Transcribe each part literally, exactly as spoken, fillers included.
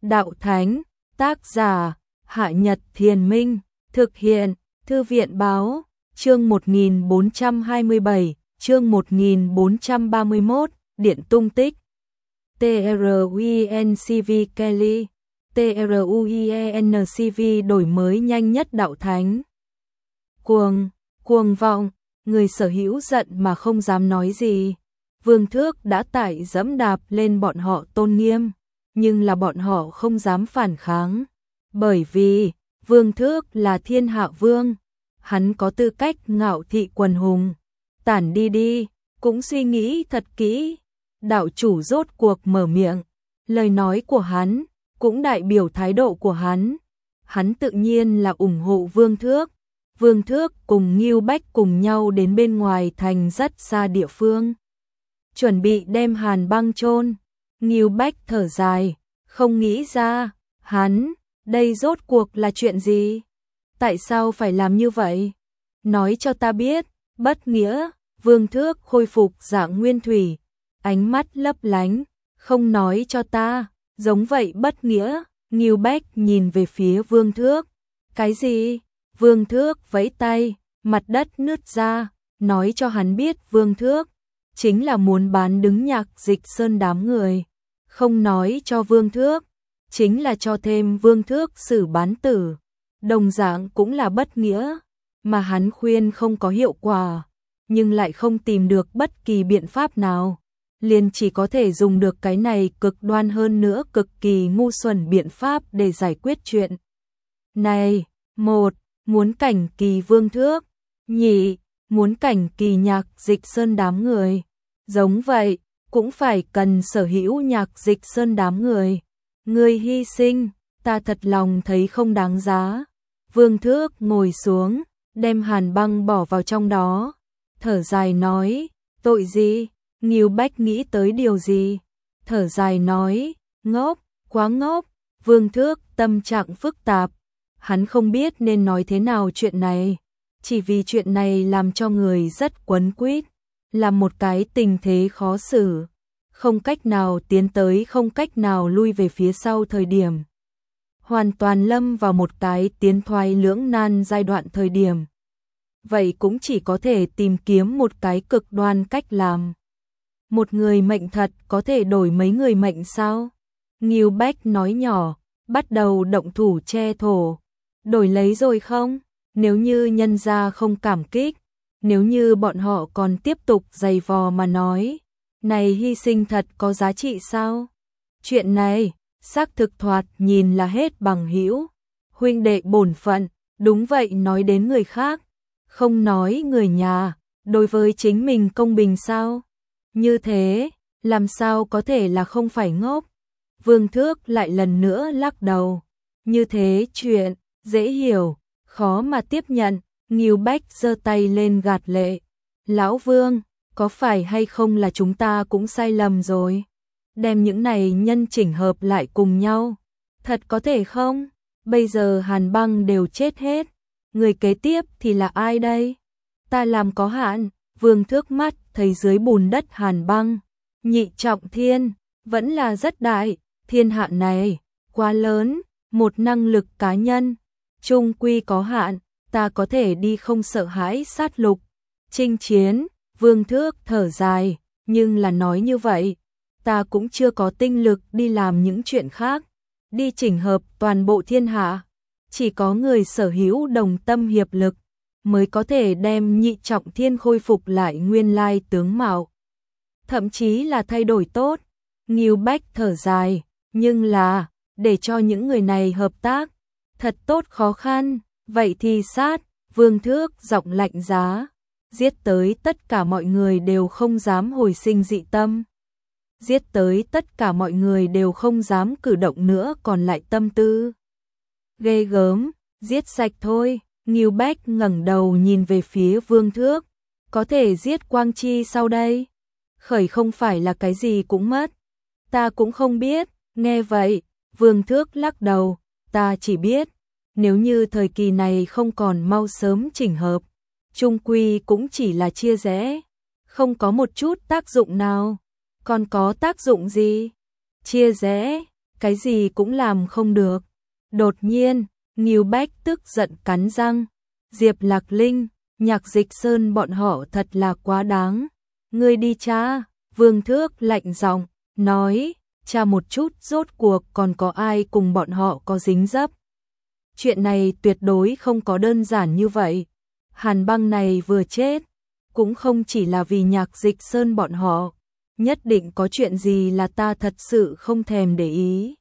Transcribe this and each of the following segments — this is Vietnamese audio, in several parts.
Đạo Thánh, tác giả, Hạ Nhật Thiền Minh, thực hiện, Thư viện Báo, chương một nghìn bốn trăm hai mươi bảy, chương một nghìn bốn trăm ba mươi mốt, Điện tung tích. TRUINCV Kelly, TRUIENCV đổi mới nhanh nhất Đạo Thánh. Cuồng, cuồng vọng, người sở hữu giận mà không dám nói gì. Vương Thước đã tải dẫm đạp lên bọn họ tôn nghiêm, nhưng là bọn họ không dám phản kháng. Bởi vì, Vương Thước là thiên hạ vương, hắn có tư cách ngạo thị quần hùng. Tản đi đi, cũng suy nghĩ thật kỹ. Đạo chủ rốt cuộc mở miệng, lời nói của hắn cũng đại biểu thái độ của hắn. Hắn tự nhiên là ủng hộ Vương Thước. Vương Thước cùng Ngưu Bách cùng nhau đến bên ngoài thành rất xa địa phương, chuẩn bị đem Hàn Băng chôn. Ngưu Bách thở dài, không nghĩ ra, hắn, đây rốt cuộc là chuyện gì? Tại sao phải làm như vậy? Nói cho ta biết. Bất nghĩa. Vương Thước khôi phục dạng nguyên thủy, ánh mắt lấp lánh, không nói cho ta, giống vậy bất nghĩa. Ngưu Bách nhìn về phía Vương Thước. Cái gì? Vương Thước vẫy tay, mặt đất nứt ra, nói cho hắn biết Vương Thước chính là muốn bán đứng Nhạc Dịch Sơn đám người. Không nói cho Vương Thước, chính là cho thêm Vương Thước xử bán tử. Đồng dạng cũng là bất nghĩa, mà hắn khuyên không có hiệu quả, nhưng lại không tìm được bất kỳ biện pháp nào. Liền chỉ có thể dùng được cái này cực đoan hơn nữa cực kỳ ngu xuẩn biện pháp để giải quyết chuyện này. Một, muốn cảnh kỳ Vương Thước. Nhị, muốn cảnh kỳ Nhạc Dịch Sơn đám người. Giống vậy, cũng phải cần sở hữu Nhạc Dịch Sơn đám người. Người hy sinh, ta thật lòng thấy không đáng giá. Vương Thước ngồi xuống, đem Hàn Băng bỏ vào trong đó, thở dài nói, tội gì? Ngưu Bách nghĩ tới điều gì? Thở dài nói, ngốc, quá ngốc. Vương Thước tâm trạng phức tạp, hắn không biết nên nói thế nào chuyện này, chỉ vì chuyện này làm cho người rất quấn quýt, là một cái tình thế khó xử, không cách nào tiến tới, không cách nào lui về phía sau thời điểm. Hoàn toàn lâm vào một cái tiến thoái lưỡng nan giai đoạn thời điểm. Vậy cũng chỉ có thể tìm kiếm một cái cực đoan cách làm. Một người mệnh thật có thể đổi mấy người mệnh sao? Ngưu Bách nói nhỏ, bắt đầu động thủ che thổ. Đổi lấy rồi không? Nếu như nhân gia không cảm kích, nếu như bọn họ còn tiếp tục giày vò mà nói, này hy sinh thật có giá trị sao? Chuyện này, xác thực thoạt nhìn là hết bằng hữu, huynh đệ bổn phận, đúng vậy. Nói đến người khác, không nói người nhà, đối với chính mình công bình sao? Như thế, làm sao có thể là không phải ngốc? Vương Thước lại lần nữa lắc đầu. Như thế chuyện, dễ hiểu, khó mà tiếp nhận. Ngưu Bách giơ tay lên gạt lệ. Lão Vương, có phải hay không là chúng ta cũng sai lầm rồi? Đem những này nhân chỉnh hợp lại cùng nhau. Thật có thể không? Bây giờ Hàn Băng đều chết hết. Người kế tiếp thì là ai đây? Ta làm có hạn. Vương Thước mắt thấy dưới bùn đất Hàn Băng. Nhị Trọng Thiên, vẫn là rất đại. Thiên hạ này, quá lớn. Một năng lực cá nhân, chung quy có hạn. Ta có thể đi không sợ hãi sát lục, chinh chiến. Vương Thước thở dài, nhưng là nói như vậy, ta cũng chưa có tinh lực đi làm những chuyện khác, đi chỉnh hợp toàn bộ thiên hạ. Chỉ có người sở hữu đồng tâm hiệp lực mới có thể đem Nhị Trọng Thiên khôi phục lại nguyên lai tướng mạo, thậm chí là thay đổi tốt. Ngưu Bách thở dài, nhưng là, để cho những người này hợp tác, thật tốt khó khăn. Vậy thì sát. Vương Thước giọng lạnh giá, giết tới tất cả mọi người đều không dám hồi sinh dị tâm. Giết tới tất cả mọi người đều không dám cử động nữa còn lại tâm tư. Ghê gớm, giết sạch thôi. Ngưu Bách ngẩng đầu nhìn về phía Vương Thước. Có thể giết Quang Chi sau đây? Khởi không phải là cái gì cũng mất. Ta cũng không biết. Nghe vậy, Vương Thước lắc đầu. Ta chỉ biết, nếu như thời kỳ này không còn mau sớm chỉnh hợp, chung quy cũng chỉ là chia rẽ, không có một chút tác dụng nào. Còn có tác dụng gì? Chia rẽ, cái gì cũng làm không được. Đột nhiên, Ngưu Bách tức giận cắn răng. Diệp Lạc Linh, Nhạc Dịch Sơn bọn họ thật là quá đáng. Ngươi đi cha, Vương Thước lạnh giọng nói, cha một chút rốt cuộc còn có ai cùng bọn họ có dính dấp. Chuyện này tuyệt đối không có đơn giản như vậy. Hàn Băng này vừa chết, cũng không chỉ là vì Nhạc Dịch Sơn bọn họ. Nhất định có chuyện gì là ta thật sự không thèm để ý.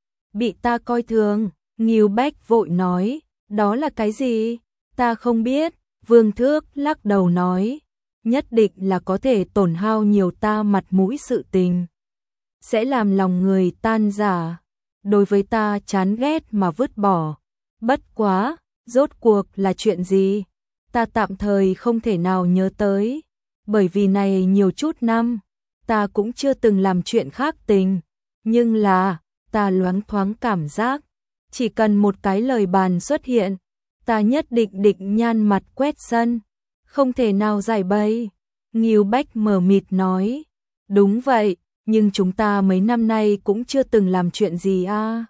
Bị ta coi thường, Ngưu Bách vội nói, đó là cái gì? Ta không biết, Vương Thước lắc đầu nói, nhất định là có thể tổn hao nhiều ta mặt mũi sự tình. Sẽ làm lòng người tan rã, đối với ta chán ghét mà vứt bỏ. Bất quá, rốt cuộc là chuyện gì? Ta tạm thời không thể nào nhớ tới, bởi vì này nhiều chút năm, ta cũng chưa từng làm chuyện khác tình. Nhưng là, ta loáng thoáng cảm giác, chỉ cần một cái lời bàn xuất hiện, ta nhất định định nhan mặt quét sân, không thể nào giải bày. Ngưu Bách mờ mịt nói, đúng vậy, nhưng chúng ta mấy năm nay cũng chưa từng làm chuyện gì a. À?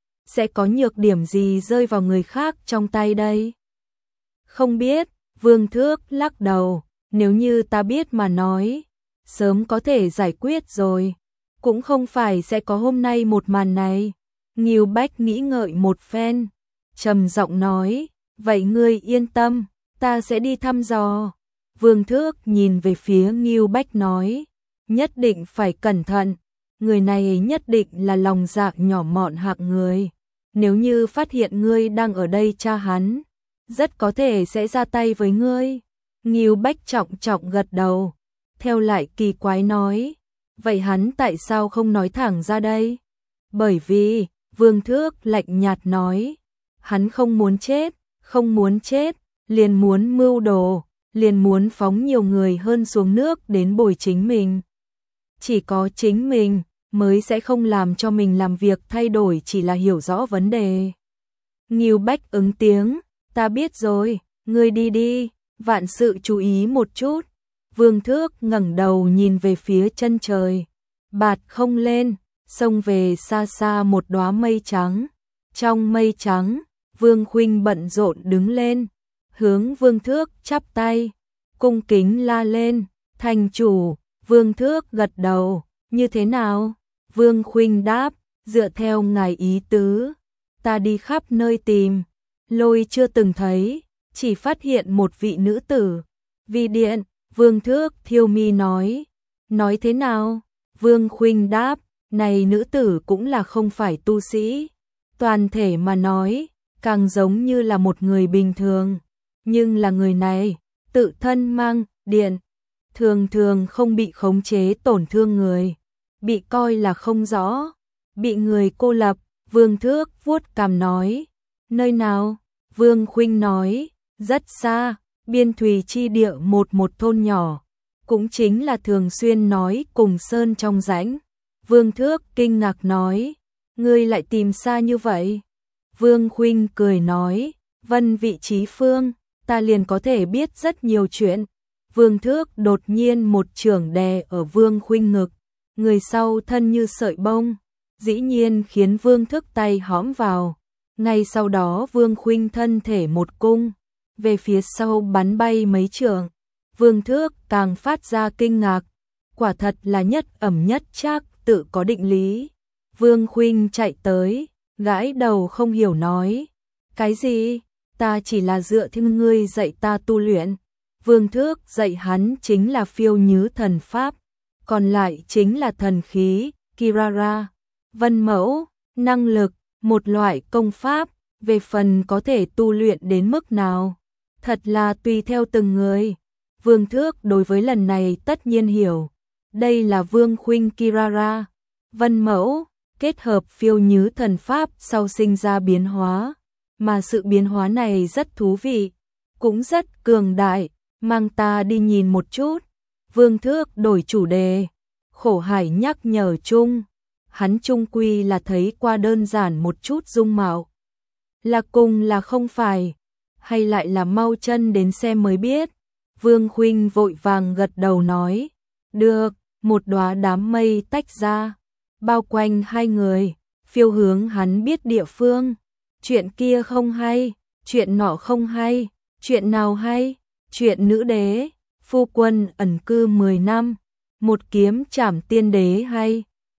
Sẽ có nhược điểm gì rơi vào người khác trong tay đây? Không biết, Vương Thước lắc đầu, nếu như ta biết mà nói, sớm có thể giải quyết rồi, cũng không phải sẽ có hôm nay một màn này. Ngưu Bách nghĩ ngợi một phen, trầm giọng nói, vậy ngươi yên tâm, ta sẽ đi thăm dò. Vương Thước nhìn về phía Ngưu Bách nói, nhất định phải cẩn thận, người này nhất định là lòng dạ nhỏ mọn hạng người. Nếu như phát hiện ngươi đang ở đây tra hắn, rất có thể sẽ ra tay với ngươi. Ngưu Bách trọng trọng gật đầu, theo lại kỳ quái nói, vậy hắn tại sao không nói thẳng ra đây? Bởi vì, Vương Thước lạnh nhạt nói, hắn không muốn chết, không muốn chết, liền muốn mưu đồ, liền muốn phóng nhiều người hơn xuống nước đến bồi chính mình. Chỉ có chính mình mới sẽ không làm cho mình làm việc thay đổi, chỉ là hiểu rõ vấn đề. Ngưu Bách ứng tiếng, ta biết rồi, ngươi đi đi, vạn sự chú ý một chút. Vương Thước ngẩng đầu nhìn về phía chân trời, bạt không lên, xông về xa xa một đóa mây trắng. Trong mây trắng, Vương Khuynh bận rộn đứng lên, hướng Vương Thước chắp tay, cung kính la lên, thành chủ. Vương Thước gật đầu, như thế nào? Vương Khuynh đáp, dựa theo ngài ý tứ, ta đi khắp nơi tìm, lôi chưa từng thấy, chỉ phát hiện một vị nữ tử. Vi điện, Vương Thước thiêu mi nói, nói thế nào? Vương Khuynh đáp, này nữ tử cũng là không phải tu sĩ, toàn thể mà nói, càng giống như là một người bình thường, nhưng là người này, tự thân mang điện, thường thường không bị khống chế tổn thương người, bị coi là không rõ, bị người cô lập. Vương Thước vuốt cằm nói, nơi nào? Vương Khuynh nói, rất xa, biên thùy chi địa một một thôn nhỏ, cũng chính là thường xuyên nói cùng sơn trong rãnh. Vương Thước kinh ngạc nói, ngươi lại tìm xa như vậy? Vương Khuynh cười nói, vân vị trí phương, ta liền có thể biết rất nhiều chuyện. Vương Thước đột nhiên một chưởng đè ở Vương Khuynh ngực, người sau thân như sợi bông, dĩ nhiên khiến Vương Thước tay hõm vào. Ngay sau đó Vương Khuynh thân thể một cung, về phía sau bắn bay mấy chưởng. Vương Thước càng phát ra kinh ngạc, quả thật là nhất ẩm nhất trác, tự có định lý. Vương Khuynh chạy tới, gãi đầu không hiểu nói, cái gì? Ta chỉ là dựa theo ngươi dạy ta tu luyện. Vương Thước dạy hắn chính là phiêu nhứ thần pháp, còn lại chính là thần khí, Kirara, vân mẫu, năng lực, một loại công pháp, về phần có thể tu luyện đến mức nào, thật là tùy theo từng người. Vương Thước đối với lần này tất nhiên hiểu, đây là Vương Khuynh Kirara, vân mẫu, kết hợp phiêu nhứ thần pháp sau sinh ra biến hóa, mà sự biến hóa này rất thú vị, cũng rất cường đại, mang ta đi nhìn một chút. Vương Thước đổi chủ đề, khổ hải nhắc nhở chung, hắn chung quy là thấy qua đơn giản một chút dung mạo. Là cùng là không phải, hay lại là mau chân đến xem mới biết. Vương Khuynh vội vàng gật đầu nói, được. Một đóa đám mây tách ra, bao quanh hai người, phiêu hướng hắn biết địa phương. Chuyện kia không hay, chuyện nọ không hay, chuyện nào hay? Chuyện nữ đế, phu quân ẩn cư mười năm, một kiếm trảm tiên đế hay?